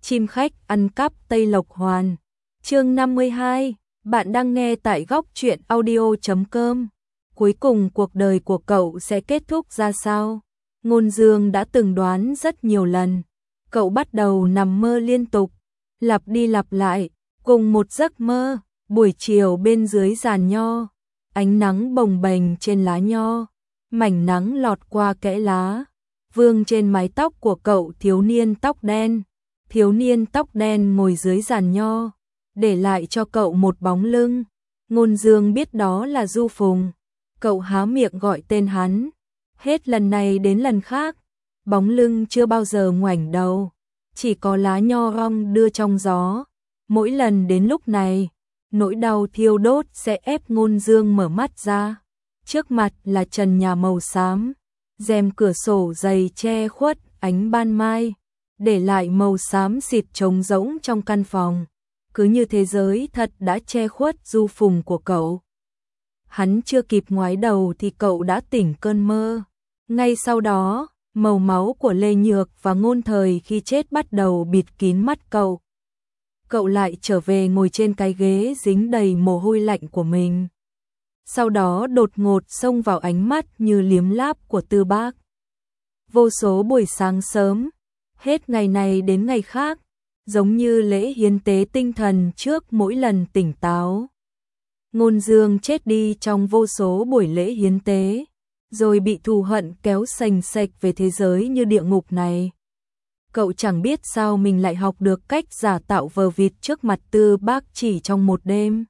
Chim khách ăn cắp Tây Lộc Hoàn. Chương 52, bạn đang nghe tại góc truyện audio.com. Cuối cùng cuộc đời của cậu sẽ kết thúc ra sao? Ngôn Dương đã từng đoán rất nhiều lần. Cậu bắt đầu nằm mơ liên tục, lặp đi lặp lại, cùng một giấc mơ. Buổi chiều bên dưới giàn nho, ánh nắng bồng bềnh trên lá nho, mảnh nắng lọt qua kẽ lá, vương trên mái tóc của cậu thiếu niên tóc đen. Thiếu niên tóc đen ngồi dưới giàn nho, để lại cho cậu một bóng lưng. Ngôn Dương biết đó là Du Phùng. Cậu há miệng gọi tên hắn. Hết lần này đến lần khác, bóng lưng chưa bao giờ ngoảnh đầu, chỉ có lá nho rong đưa trong gió. Mỗi lần đến lúc này, nỗi đau thiêu đốt sẽ ép Ngôn Dương mở mắt ra. Trước mặt là trần nhà màu xám, rèm cửa sổ dày che khuất ánh ban mai, để lại màu xám xịt trống rỗng trong căn phòng. Cứ như thế giới thật đã che khuất Du Phùng của cậu. Hắn chưa kịp ngoái đầu thì cậu đã tỉnh cơn mơ. Ngay sau đó, màu máu của Lê Nhược và Ngôn Thời khi chết bắt đầu bịt kín mắt cậu. Cậu lại trở về ngồi trên cái ghế dính đầy mồ hôi lạnh của mình. Sau đó đột ngột xông vào ánh mắt như liếm láp của Tư Bác. Vô số buổi sáng sớm, hết ngày này đến ngày khác, giống như lễ hiến tế tinh thần trước mỗi lần tỉnh táo. Ngôn Dương chết đi trong vô số buổi lễ hiến tế, rồi bị thù hận kéo sành sạch về thế giới như địa ngục này. Cậu chẳng biết sao mình lại học được cách giả tạo vờ vịt trước mặt Tư Bác chỉ trong một đêm.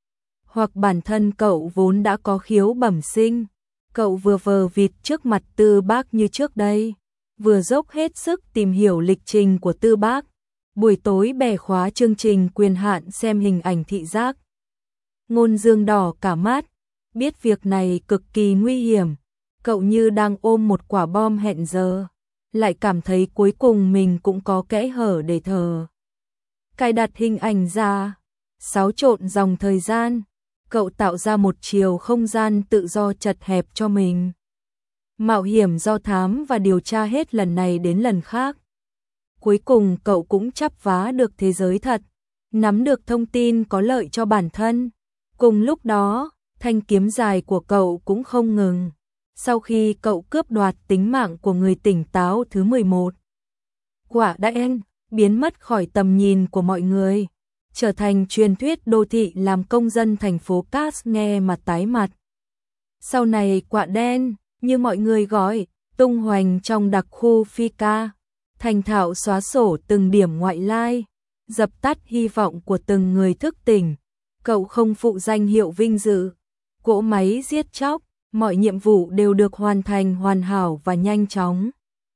Hoặc bản thân cậu vốn đã có khiếu bẩm sinh, cậu vừa vờ vịt trước mặt Tư Bác như trước đây, vừa dốc hết sức tìm hiểu lịch trình của Tư Bác. Buổi tối bẻ khóa chương trình quyền hạn xem hình ảnh thị giác. Ngôn Dương đỏ cả mắt, biết việc này cực kỳ nguy hiểm. Cậu như đang ôm một quả bom hẹn giờ, lại cảm thấy cuối cùng mình cũng có kẽ hở để thở. Cài đặt hình ảnh ra, xáo trộn dòng thời gian, cậu tạo ra một chiều không gian tự do chật hẹp cho mình. Mạo hiểm do thám và điều tra hết lần này đến lần khác. Cuối cùng cậu cũng chắp vá được thế giới thật, nắm được thông tin có lợi cho bản thân. Cùng lúc đó, thanh kiếm dài của cậu cũng không ngừng. Sau khi cậu cướp đoạt tính mạng của người tỉnh táo thứ 11, quả đen biến mất khỏi tầm nhìn của mọi người, trở thành truyền thuyết đô thị làm công dân thành phố Cast nghe mà tái mặt. Sau này quả đen, như mọi người gọi, tung hoành trong đặc khu Phi Ca, thành thạo xóa sổ từng điểm ngoại lai, dập tắt hy vọng của từng người thức tỉnh. Cậu không phụ danh hiệu vinh dự, cỗ máy giết chóc, mọi nhiệm vụ đều được hoàn thành hoàn hảo và nhanh chóng.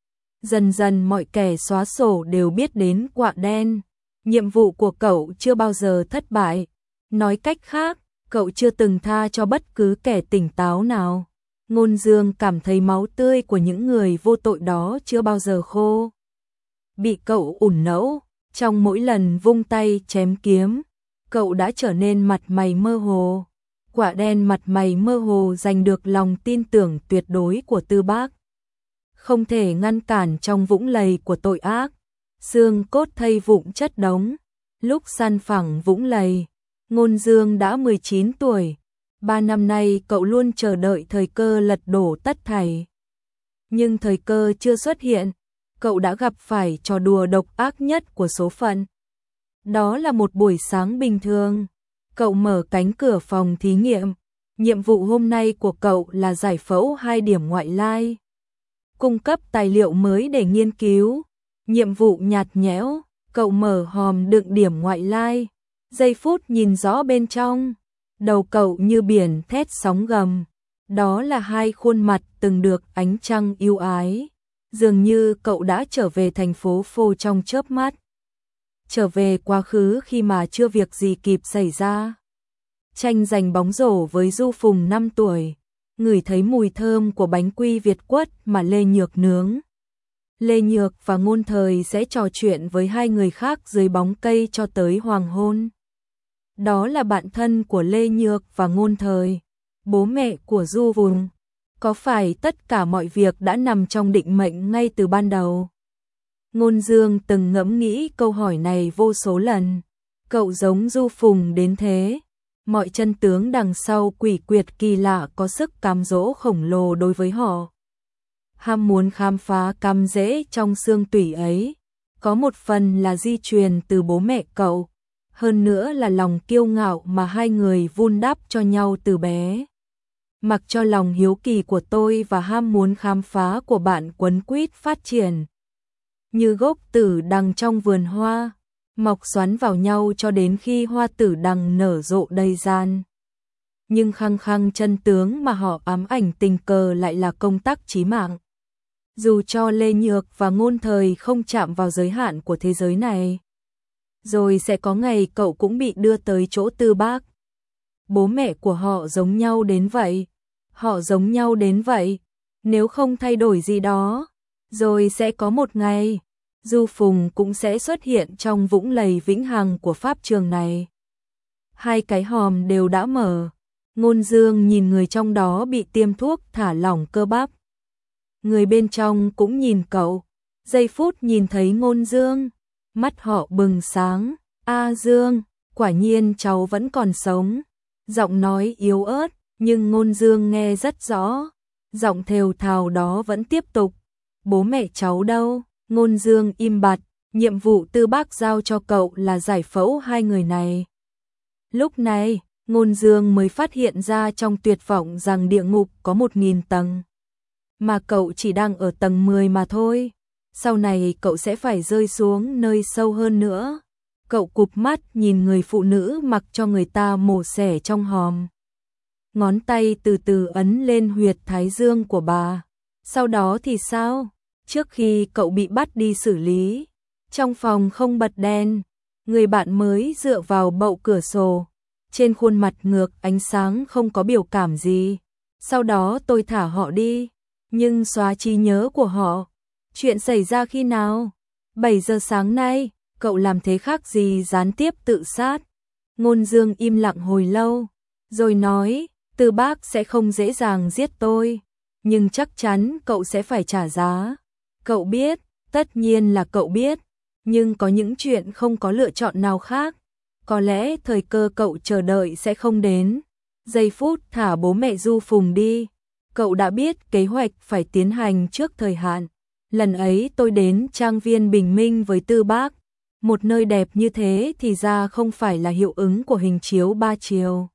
Dần dần mọi kẻ xóa sổ đều biết đến quả đen. Nhiệm vụ của cậu chưa bao giờ thất bại. Nói cách khác, cậu chưa từng tha cho bất cứ kẻ tỉnh táo nào. Ngôn Dương cảm thấy máu tươi của những người vô tội đó chưa bao giờ khô. Bị cậu ủn nẫu, trong mỗi lần vung tay chém kiếm, cậu đã trở nên mặt mày mơ hồ. Quả đen mặt mày mơ hồ giành được lòng tin tưởng tuyệt đối của Tư Bác. Không thể ngăn cản trong vũng lầy của tội ác, xương cốt thây vụn chất đống. Lúc săn phẳng vũng lầy, Ngôn Dương đã 19 tuổi. 3 năm nay cậu luôn chờ đợi thời cơ lật đổ tất thảy. Nhưng thời cơ chưa xuất hiện, cậu đã gặp phải trò đùa độc ác nhất của số phận. Đó là một buổi sáng bình thường. Cậu mở cánh cửa phòng thí nghiệm. Nhiệm vụ hôm nay của cậu là giải phẫu 2 điểm ngoại lai, cung cấp tài liệu mới để nghiên cứu. Nhiệm vụ nhạt nhẽo, cậu mở hòm đựng điểm ngoại lai. Giây phút nhìn rõ bên trong, đầu cậu như biển thét sóng gầm. Đó là 2 khuôn mặt từng được ánh trăng yêu ái. Dường như cậu đã trở về thành phố Phô trong chớp mắt. Trở về quá khứ khi mà chưa việc gì kịp xảy ra. Tranh giành bóng rổ với Du Phùng 5 tuổi, ngửi thấy mùi thơm của bánh quy Việt quất mà Lê Nhược nướng. Lê Nhược và Ngôn Thời sẽ trò chuyện với 2 người khác dưới bóng cây cho tới hoàng hôn. Đó là bạn thân của Lê Nhược và Ngôn Thời, bố mẹ của Du Phùng. Có phải tất cả mọi việc đã nằm trong định mệnh ngay từ ban đầu? Ngôn Dương từng ngẫm nghĩ câu hỏi này vô số lần. Cậu giống Du Phùng đến thế. Mọi chân tướng đằng sau quỷ quyệt kỳ lạ có sức cám dỗ khổng lồ đối với họ. Ham muốn khám phá cắm rễ trong xương tủy ấy, có một phần là di truyền từ bố mẹ cậu, hơn nữa là lòng kiêu ngạo mà hai người vun đắp cho nhau từ bé. Mặc cho lòng hiếu kỳ của tôi và ham muốn khám phá của bạn quấn quýt phát triển. Như gốc tử đằng trong vườn hoa, mọc xoắn vào nhau cho đến khi hoa tử đằng nở rộ đầy gian. Nhưng khăng khăng chân tướng mà họ ám ảnh tình cờ lại là công tắc chí mạng. Dù cho Lê Nhược và Ngôn Thời không chạm vào giới hạn của thế giới này, rồi sẽ có ngày cậu cũng bị đưa tới chỗ Tư Bác. Bố mẹ của họ giống nhau đến vậy, họ giống nhau đến vậy, nếu không thay đổi gì đó, rồi sẽ có một ngày, Du Phùng cũng sẽ xuất hiện trong vũng lầy vĩnh hằng của pháp trường này. Hai cái hòm đều đã mở, Ngôn Dương nhìn người trong đó bị tiêm thuốc thả lỏng cơ bắp. Người bên trong cũng nhìn cậu, giây phút nhìn thấy Ngôn Dương, mắt họ bừng sáng, "A Dương, quả nhiên cháu vẫn còn sống." Giọng nói yếu ớt, nhưng Ngôn Dương nghe rất rõ, giọng thều thào đó vẫn tiếp tục, "Bố mẹ cháu đâu?" Ngôn Dương im bặt, nhiệm vụ Tư Bác giao cho cậu là giải phẫu hai người này. Lúc này, Ngôn Dương mới phát hiện ra trong tuyệt vọng rằng địa ngục có 1000 tầng. Mà cậu chỉ đang ở tầng 10 mà thôi. Sau này cậu sẽ phải rơi xuống nơi sâu hơn nữa. Cậu cụp mắt nhìn người phụ nữ mặc cho người ta mổ xẻ trong hòm. Ngón tay từ từ ấn lên huyệt thái dương của bà. Sau đó thì sao? Trước khi cậu bị bắt đi xử lý, trong phòng không bật đèn, người bạn mới dựa vào bậu cửa sổ. Trên khuôn mặt ngược ánh sáng không có biểu cảm gì. Sau đó tôi thả họ đi, nhưng xóa trí nhớ của họ. Chuyện xảy ra khi nào? 7 giờ sáng nay, cậu làm thế khác gì gián tiếp tự sát? Ngôn Dương im lặng hồi lâu, rồi nói, Tư Bác sẽ không dễ dàng giết tôi, nhưng chắc chắn cậu sẽ phải trả giá. Cậu biết, tất nhiên là cậu biết, nhưng có những chuyện không có lựa chọn nào khác. Có lẽ thời cơ cậu chờ đợi sẽ không đến. Giây phút thả bố mẹ Du Phùng đi, cậu đã biết kế hoạch phải tiến hành trước thời hạn. Lần ấy tôi đến trang viên Bình Minh với Tư Bác. Một nơi đẹp như thế thì ra không phải là hiệu ứng của hình chiếu 3 chiều.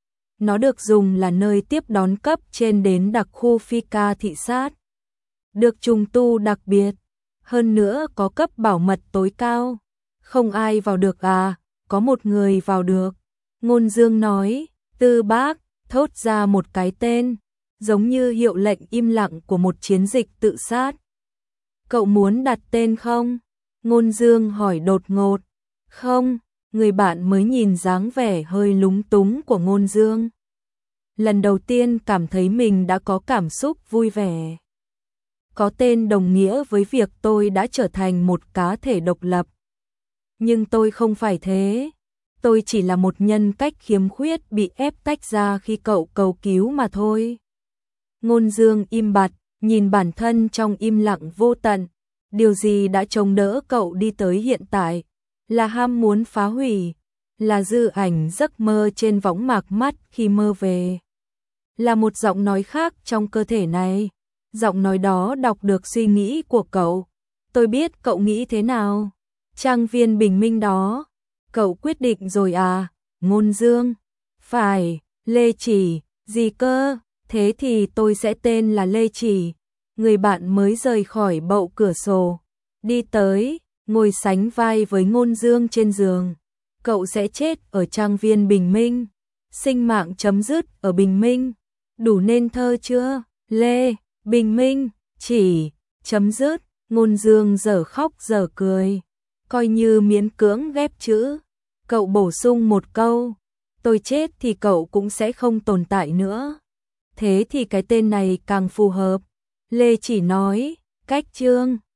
Nó được dùng là nơi tiếp đón cấp trên đến đặc khu phi ca thị sát. Được trùng tu đặc biệt, hơn nữa có cấp bảo mật tối cao. Không ai vào được à, có một người vào được. Ngôn Dương nói, Tư Bác, thốt ra một cái tên, giống như hiệu lệnh im lặng của một chiến dịch tự sát. Cậu muốn đặt tên không? Ngôn Dương hỏi đột ngột. Không, người bạn mới nhìn dáng vẻ hơi lúng túng của Ngôn Dương. Lần đầu tiên cảm thấy mình đã có cảm xúc vui vẻ. Có tên đồng nghĩa với việc tôi đã trở thành một cá thể độc lập. Nhưng tôi không phải thế. Tôi chỉ là một nhân cách khiếm khuyết bị ép tách ra khi cậu cầu cứu mà thôi. Ngôn Dương im bặt, nhìn bản thân trong im lặng vô tận. Điều gì đã chống đỡ cậu đi tới hiện tại? Là ham muốn phá hủy, là dư ảnh giấc mơ trên võng mạc mắt khi mơ về. Là một giọng nói khác trong cơ thể này. Giọng nói đó đọc được suy nghĩ của cậu. Tôi biết cậu nghĩ thế nào. Trang viên Bình Minh đó. Cậu quyết định rồi à? Ngôn Dương. Phải, Lê Chỉ, gì cơ? Thế thì tôi sẽ tên là Lê Chỉ. Người bạn mới rời khỏi bậu cửa sổ. Đi tới, ngồi sánh vai với Ngôn Dương trên giường. Cậu sẽ chết ở trang viên Bình Minh. Sinh mạng chấm dứt ở Bình Minh. Đủ nên thơ chưa? Lê, Bình Minh, Chỉ, chấm dứt. Ngôn Dương dở khóc dở cười. Coi như miễn cưỡng ghép chữ. Cậu bổ sung một câu. Tôi chết thì cậu cũng sẽ không tồn tại nữa. Thế thì cái tên này càng phù hợp. Lê Chỉ nói, cách chương.